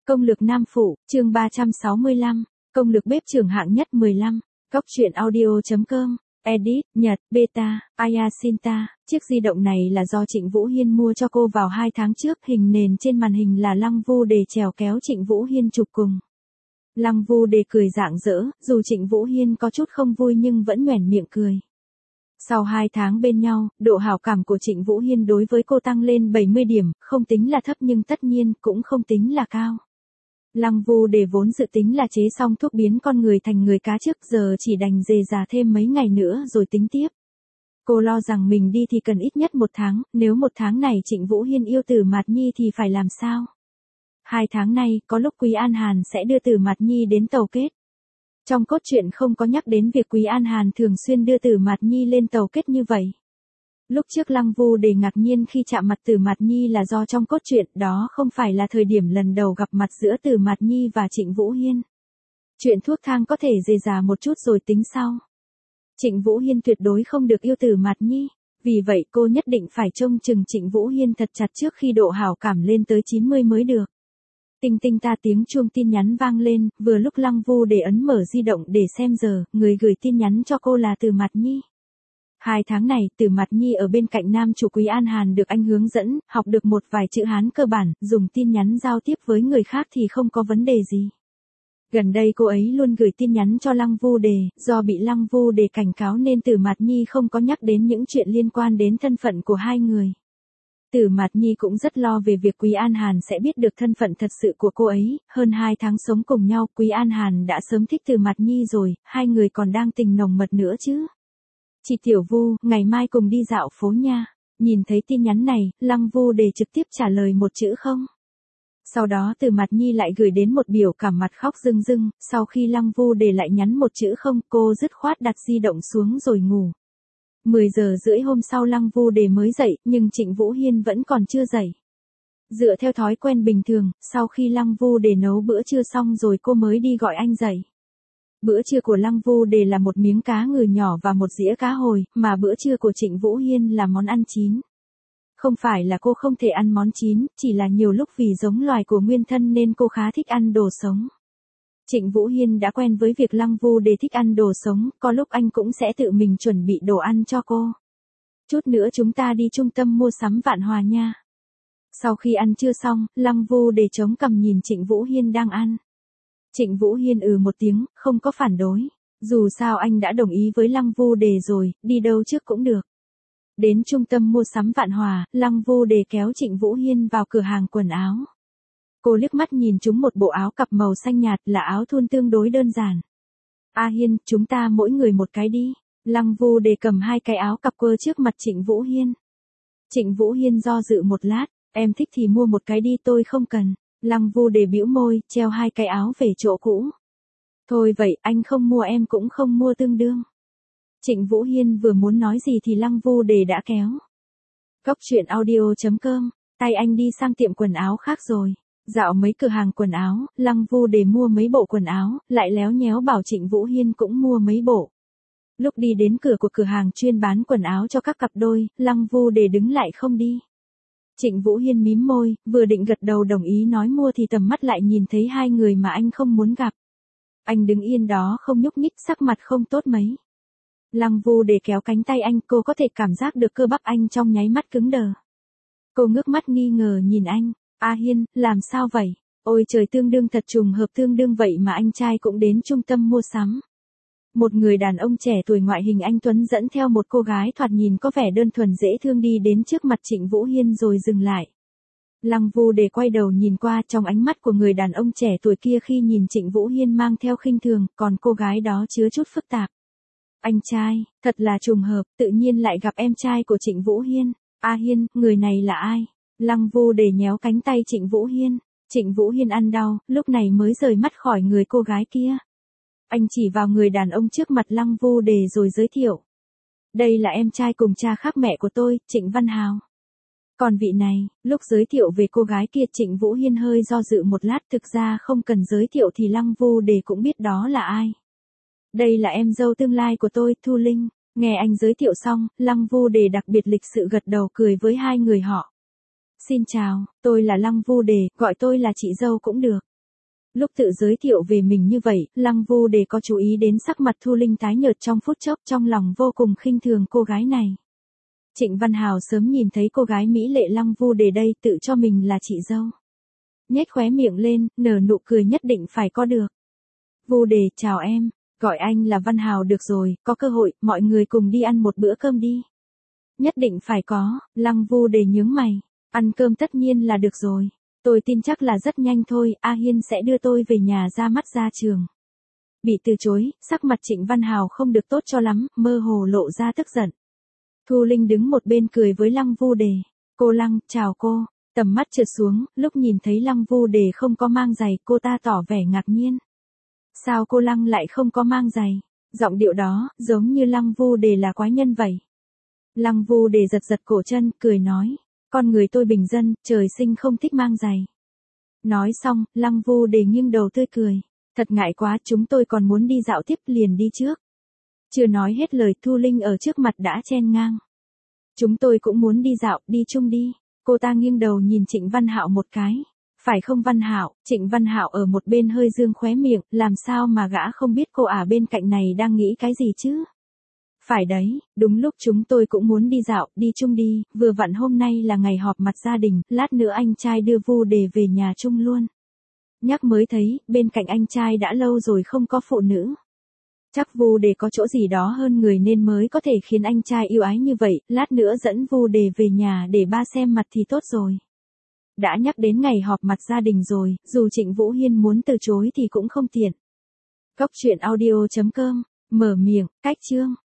Công lược nam phụ, chương 365, công lược bếp trưởng hạng nhất 15, Cóc truyện audio.com, edit, Nhật, beta, Ayasinta, chiếc di động này là do Trịnh Vũ Hiên mua cho cô vào 2 tháng trước, hình nền trên màn hình là Lăng Vu Đề chèo kéo Trịnh Vũ Hiên chụp cùng. Lăng Vu Đề cười rạng rỡ, dù Trịnh Vũ Hiên có chút không vui nhưng vẫn nhoẻn miệng cười. Sau 2 tháng bên nhau, độ hảo cảm của Trịnh Vũ Hiên đối với cô tăng lên 70 điểm, không tính là thấp nhưng tất nhiên cũng không tính là cao. Lăng Vu Đề vốn dự tính là chế xong thuốc biến con người thành người cá trước, giờ chỉ đành dề dà thêm mấy ngày nữa rồi tính tiếp. Cô lo rằng mình đi thì cần ít nhất 1 tháng, nếu 1 tháng này Trịnh Vũ Hiên yêu Tử Mạt Nhi thì phải làm sao? 2 tháng nay, có lúc Quý An Hàn sẽ đưa Tử Mạt Nhi đến tàu kết. Trong cốt truyện không có nhắc đến việc Quý An Hàn thường xuyên đưa Tử Mạt Nhi lên tàu kết như vậy. Lúc trước Lăng Vu Đề ngạc nhiên khi chạm mặt Tử Mạt Nhi là do trong cốt truyện đó không phải là thời điểm lần đầu gặp mặt giữa Tử Mạt Nhi và Trịnh Vũ Hiên. Chuyện thuốc thang có thể dề dà một chút rồi tính sau. Trịnh Vũ Hiên tuyệt đối không được yêu Tử Mạt Nhi, vì vậy cô nhất định phải trông chừng Trịnh Vũ Hiên thật chặt trước khi độ hảo cảm lên tới 90 mới được. Tinh tinh ta tiếng chuông tin nhắn vang lên, vừa lúc Lăng Vu Đề ấn mở di động để xem giờ, người gửi tin nhắn cho cô là Tử Mạt Nhi. 2 tháng này, Tử Mạt Nhi ở bên cạnh nam chủ Quý An Hàn được anh hướng dẫn, học được một vài chữ Hán cơ bản, dùng tin nhắn giao tiếp với người khác thì không có vấn đề gì. Gần đây cô ấy luôn gửi tin nhắn cho Lăng Vu Đề, do bị Lăng Vu Đề cảnh cáo nên Tử Mạt Nhi không có nhắc đến những chuyện liên quan đến thân phận của hai người. Tử Mạt Nhi cũng rất lo về việc Quý An Hàn sẽ biết được thân phận thật sự của cô ấy, hơn 2 tháng sống cùng nhau, Quý An Hàn đã sớm thích Tử Mạt Nhi rồi, hai người còn đang tình nồng mật nữa chứ. Chị Tiểu Vu, ngày mai cùng đi dạo phố nha. Nhìn thấy tin nhắn này, Lăng Vu Đề trực tiếp trả lời một chữ không. Sau đó Tử Mạt Nhi lại gửi đến một biểu cảm mặt khóc rưng rưng, sau khi Lăng Vu Đề lại nhắn một chữ không, cô dứt khoát đặt di động xuống rồi ngủ. 10 giờ rưỡi hôm sau Lăng Vu Đề mới dậy, nhưng Trịnh Vũ Hiên vẫn còn chưa dậy. Dựa theo thói quen bình thường, sau khi Lăng Vu Đề nấu bữa trưa xong rồi cô mới đi gọi anh dậy. Bữa trưa của Lăng Vu Đề là một miếng cá ngừ nhỏ và một dĩa cá hồi, mà bữa trưa của Trịnh Vũ Hiên là món ăn chín. Không phải là cô không thể ăn món chín, chỉ là nhiều lúc vì giống loài của nguyên thân nên cô khá thích ăn đồ sống. Trịnh Vũ Hiên đã quen với việc Lăng Vu Đề thích ăn đồ sống, có lúc anh cũng sẽ tự mình chuẩn bị đồ ăn cho cô. Chút nữa chúng ta đi trung tâm mua sắm Vạn Hòa nha. Sau khi ăn trưa xong, Lăng Vu Đề chống cằm nhìn Trịnh Vũ Hiên đang ăn. Trịnh Vũ Hiên một tiếng, không có phản đối. Dù sao anh đã đồng ý với Lăng Vu Đề rồi, đi đâu trước cũng được. Đến trung tâm mua sắm Vạn Hòa, Lăng Vu Đề kéo Trịnh Vũ Hiên vào cửa hàng quần áo. Cô liếc mắt nhìn chúng một bộ áo cặp màu xanh nhạt, là áo thun tương đối đơn giản. A Hiên, chúng ta mỗi người một cái đi. Lăng Vu Đề cầm 2 cái áo cặp quơ trước mặt Trịnh Vũ Hiên. Trịnh Vũ Hiên do dự một lát, em thích thì mua một cái đi, tôi không cần. Lăng Vu Đề bĩu môi, treo 2 cái áo về chỗ cũ. Thôi vậy, anh không mua em cũng không mua tương đương. Trịnh Vũ Hiên vừa muốn nói gì thì Lăng Vu Đề đã kéo. Cóc truyện audio.com, tay anh đi sang tiệm quần áo khác rồi. Dạo mấy cửa hàng quần áo, Lăng Vu Đề mua mấy bộ quần áo, lại léo nhéo bảo Trịnh Vũ Hiên cũng mua mấy bộ. Lúc đi đến cửa của cửa hàng chuyên bán quần áo cho các cặp đôi, Lăng Vu Đề đứng lại không đi. Trịnh Vũ Hiên mím môi, vừa định gật đầu đồng ý nói mua thì tầm mắt lại nhìn thấy 2 người mà anh không muốn gặp. Anh đứng yên đó không nhúc nhích, sắc mặt không tốt mấy. Lăng Vu Đề kéo cánh tay anh, cô có thể cảm giác được cơ bắp anh trong nháy mắt cứng đờ. Cô ngước mắt nghi ngờ nhìn anh, A Hiên, làm sao vậy? Ôi trời, tương đương thật trùng hợp, tương đương vậy mà anh trai cũng đến trung tâm mua sắm. Một người đàn ông trẻ tuổi ngoại hình anh tuấn dẫn theo một cô gái thoạt nhìn có vẻ đơn thuần dễ thương đi đến trước mặt Trịnh Vũ Hiên rồi dừng lại. Lăng Vu Đề quay đầu nhìn qua, trong ánh mắt của người đàn ông trẻ tuổi kia khi nhìn Trịnh Vũ Hiên mang theo khinh thường, còn cô gái đó chứa chút phức tạp. Anh trai, thật là trùng hợp, tự nhiên lại gặp em trai của Trịnh Vũ Hiên. A Hiên, người này là ai? Lăng Vu Đề nhéo cánh tay Trịnh Vũ Hiên. Trịnh Vũ Hiên ăn đau, lúc này mới rời mắt khỏi người cô gái kia. Anh chỉ vào người đàn ông trước mặt Lăng Vu Đề rồi giới thiệu. Đây là em trai cùng cha khác mẹ của tôi, Trịnh Văn Hào. Còn vị này, lúc giới thiệu về cô gái kia Trịnh Vũ Hiên hơi do dự một lát, thực ra không cần giới thiệu thì Lăng Vu Đề cũng biết đó là ai. Đây là em dâu tương lai của tôi, Thu Linh. Nghe anh giới thiệu xong, Lăng Vu Đề đặc biệt lịch sự gật đầu cười với 2 người họ. Xin chào, tôi là Lăng Vu Đề, gọi tôi là chị dâu cũng được. Lúc tự giới thiệu về mình như vậy, Lăng Vu Đề có chú ý đến sắc mặt Thu Linh tái nhợt trong phút chốc, trong lòng vô cùng khinh thường cô gái này. Trịnh Văn Hào sớm nhìn thấy cô gái mỹ lệ Lăng Vu Đề đây, tự cho mình là chị dâu. Nhếch khóe miệng lên, nở nụ cười nhất định phải có được. Vu Đề, chào em, gọi anh là Văn Hào được rồi, có cơ hội, mọi người cùng đi ăn một bữa cơm đi. Nhất định phải có, Lăng Vu Đề nhướng mày, ăn cơm tất nhiên là được rồi. Tôi tin chắc là rất nhanh thôi, A Hiên sẽ đưa tôi về nhà ra mắt ra trường. Bị từ chối, sắc mặt Trịnh Văn Hào không được tốt cho lắm, mơ hồ lộ ra tức giận. Thu Linh đứng một bên cười với Lăng Vu Đề. Cô Lăng, chào cô. Tầm mắt trượt xuống, lúc nhìn thấy Lăng Vu Đề không có mang giày, cô ta tỏ vẻ ngạc nhiên. Sao cô Lăng lại không có mang giày? Giọng điệu đó, giống như Lăng Vu Đề là quái nhân vậy. Lăng Vu Đề giật giật cổ chân, cười nói. Con người tôi bình dân, trời sinh không thích mang giày. Nói xong, Lăng Vu Đề nghiêng đầu tươi cười. Thật ngại quá, chúng tôi còn muốn đi dạo tiếp, liền đi trước. Chưa nói hết lời, Thu Linh ở trước mặt đã chen ngang. Chúng tôi cũng muốn đi dạo, đi chung đi. Cô ta nghiêng đầu nhìn Trịnh Văn Hạo một cái. Phải không Văn Hạo? Trịnh Văn Hạo ở một bên hơi dương khóe miệng, làm sao mà gã không biết cô ả bên cạnh này đang nghĩ cái gì chứ? Phải đấy, đúng lúc chúng tôi cũng muốn đi dạo, đi chung đi, vừa vặn hôm nay là ngày họp mặt gia đình, lát nữa anh trai đưa Vu Đề về nhà chung luôn. Nhắc mới thấy, bên cạnh anh trai đã lâu rồi không có phụ nữ. Chắc Vu Đề có chỗ gì đó hơn người nên mới có thể khiến anh trai yêu ái như vậy, lát nữa dẫn Vu Đề về nhà để ba xem mặt thì tốt rồi. Đã nhắc đến ngày họp mặt gia đình rồi, dù Trịnh Vũ Hiên muốn từ chối thì cũng không tiện. Góc truyện audio.com, mở miệng, cách chương.